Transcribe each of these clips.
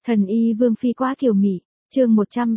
Thần y Vương Phi quá kiều mị, chương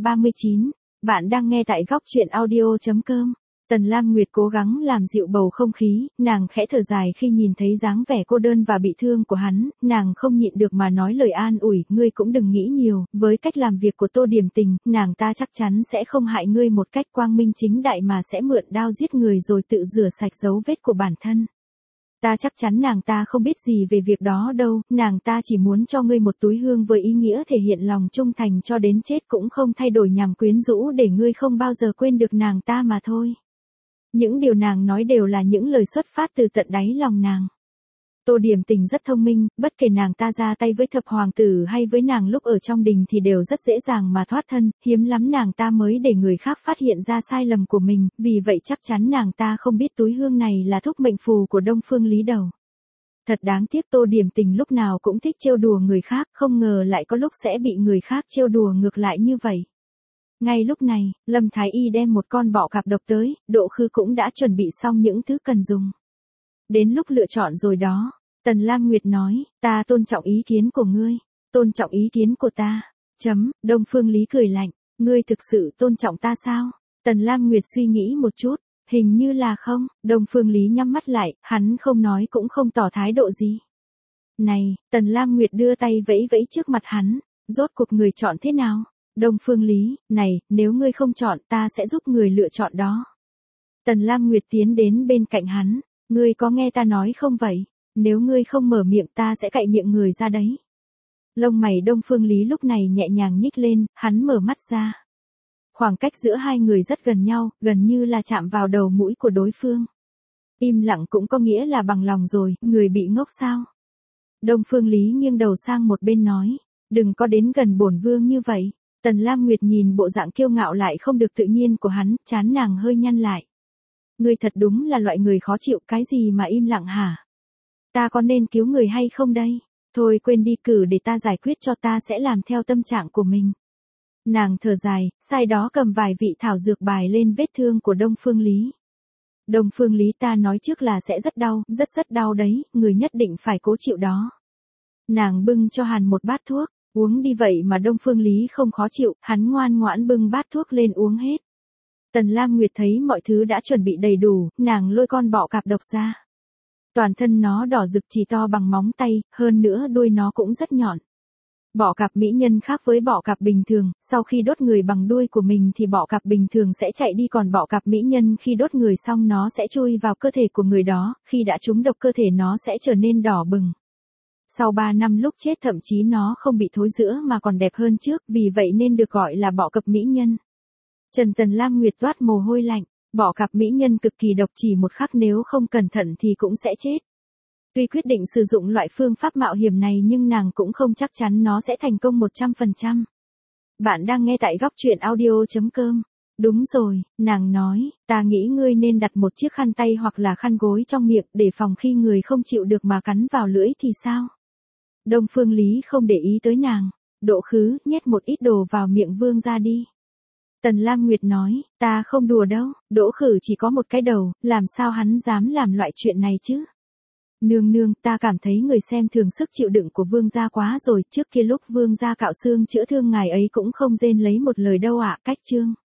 139, bạn đang nghe tại góc truyện audio.com. Tần Lam Nguyệt cố gắng làm dịu bầu không khí, nàng khẽ thở dài khi nhìn thấy dáng vẻ cô đơn và bị thương của hắn, nàng không nhịn được mà nói lời an ủi, ngươi cũng đừng nghĩ nhiều, với cách làm việc của Tô Điểm Tình, nàng ta chắc chắn sẽ không hại ngươi một cách quang minh chính đại mà sẽ mượn đao giết người rồi tự rửa sạch dấu vết của bản thân. Ta chắc chắn nàng ta không biết gì về việc đó đâu, nàng ta chỉ muốn cho ngươi một túi hương với ý nghĩa thể hiện lòng trung thành cho đến chết cũng không thay đổi nhằm quyến rũ để ngươi không bao giờ quên được nàng ta mà thôi. Những điều nàng nói đều là những lời xuất phát từ tận đáy lòng nàng. Tô Điểm Tình rất thông minh, bất kể nàng ta ra tay với thập hoàng tử hay với nàng lúc ở trong đình thì đều rất dễ dàng mà thoát thân, hiếm lắm nàng ta mới để người khác phát hiện ra sai lầm của mình, vì vậy chắc chắn nàng ta không biết túi hương này là thúc mệnh phù của Đông Phương Lý Đầu. Thật đáng tiếc Tô Điểm Tình lúc nào cũng thích trêu đùa người khác, không ngờ lại có lúc sẽ bị người khác trêu đùa ngược lại như vậy. Ngay lúc này, Lâm Thái Y đem một con bọ cạp độc tới, Độ Khư cũng đã chuẩn bị xong những thứ cần dùng. Đến lúc lựa chọn rồi đó. Tần Lam Nguyệt nói, ta tôn trọng ý kiến của ngươi, tôn trọng ý kiến của ta. Đông Phương Lý cười lạnh, ngươi thực sự tôn trọng ta sao? Tần Lam Nguyệt suy nghĩ một chút, hình như là không. Đông Phương Lý nhắm mắt lại, hắn không nói cũng không tỏ thái độ gì. Này, Tần Lam Nguyệt đưa tay vẫy vẫy trước mặt hắn, rốt cuộc người chọn thế nào? Đông Phương Lý, này, nếu ngươi không chọn ta sẽ giúp người lựa chọn đó. Tần Lam Nguyệt tiến đến bên cạnh hắn, ngươi có nghe ta nói không vậy? Nếu ngươi không mở miệng ta sẽ cạy miệng người ra đấy. Lông mày Đông Phương Lý lúc này nhẹ nhàng nhích lên, hắn mở mắt ra. Khoảng cách giữa hai người rất gần nhau, gần như là chạm vào đầu mũi của đối phương. Im lặng cũng có nghĩa là bằng lòng rồi, người bị ngốc sao? Đông Phương Lý nghiêng đầu sang một bên nói, đừng có đến gần bổn vương như vậy. Tần Lam Nguyệt nhìn bộ dạng kiêu ngạo lại không được tự nhiên của hắn, trán nàng hơi nhăn lại. Ngươi thật đúng là loại người khó chịu, cái gì mà im lặng hả? Ta có nên cứu người hay không đây? Thôi quên đi, cử để ta giải quyết cho, ta sẽ làm theo tâm trạng của mình. Nàng thở dài, sai đó cầm vài vị thảo dược bài lên vết thương của Đông Phương Lý. Đông Phương Lý, ta nói trước là sẽ rất đau, rất đau đấy, người nhất định phải cố chịu đó. Nàng bưng cho hắn một bát thuốc, uống đi, vậy mà Đông Phương Lý không khó chịu, hắn ngoan ngoãn bưng bát thuốc lên uống hết. Tần Lam Nguyệt thấy mọi thứ đã chuẩn bị đầy đủ, nàng lôi con bọ cạp độc ra. Toàn thân nó đỏ rực chỉ to bằng móng tay, hơn nữa đuôi nó cũng rất nhọn. Bọ cạp mỹ nhân khác với bọ cạp bình thường, sau khi đốt người bằng đuôi của mình thì bọ cạp bình thường sẽ chạy đi, còn bọ cạp mỹ nhân khi đốt người xong nó sẽ chui vào cơ thể của người đó, khi đã trúng độc cơ thể nó sẽ trở nên đỏ bừng. Sau 3 năm lúc chết thậm chí nó không bị thối rữa mà còn đẹp hơn trước, vì vậy nên được gọi là bọ cạp mỹ nhân. Tần Lam Nguyệt toát mồ hôi lạnh, bọ cạp mỹ nhân cực kỳ độc, chỉ một khắc nếu không cẩn thận thì cũng sẽ chết. Tuy quyết định sử dụng loại phương pháp mạo hiểm này nhưng nàng cũng không chắc chắn nó sẽ thành công 100%. Bạn đang nghe tại góc truyện audio.com. Đúng rồi, nàng nói, ta nghĩ ngươi nên đặt một chiếc khăn tay hoặc là khăn gối trong miệng để phòng khi người không chịu được mà cắn vào lưỡi thì sao? Đông Phương Lý không để ý tới nàng, Độ Khứ, nhét một ít đồ vào miệng vương ra đi. Tần Lam Nguyệt nói, ta không đùa đâu, Đỗ Khử chỉ có một cái đầu, làm sao hắn dám làm loại chuyện này chứ? Nương, ta cảm thấy người xem thường sức chịu đựng của vương gia quá rồi, trước kia lúc vương gia cạo xương chữa thương ngài ấy cũng không rên lấy một lời đâu ạ. Cách chương.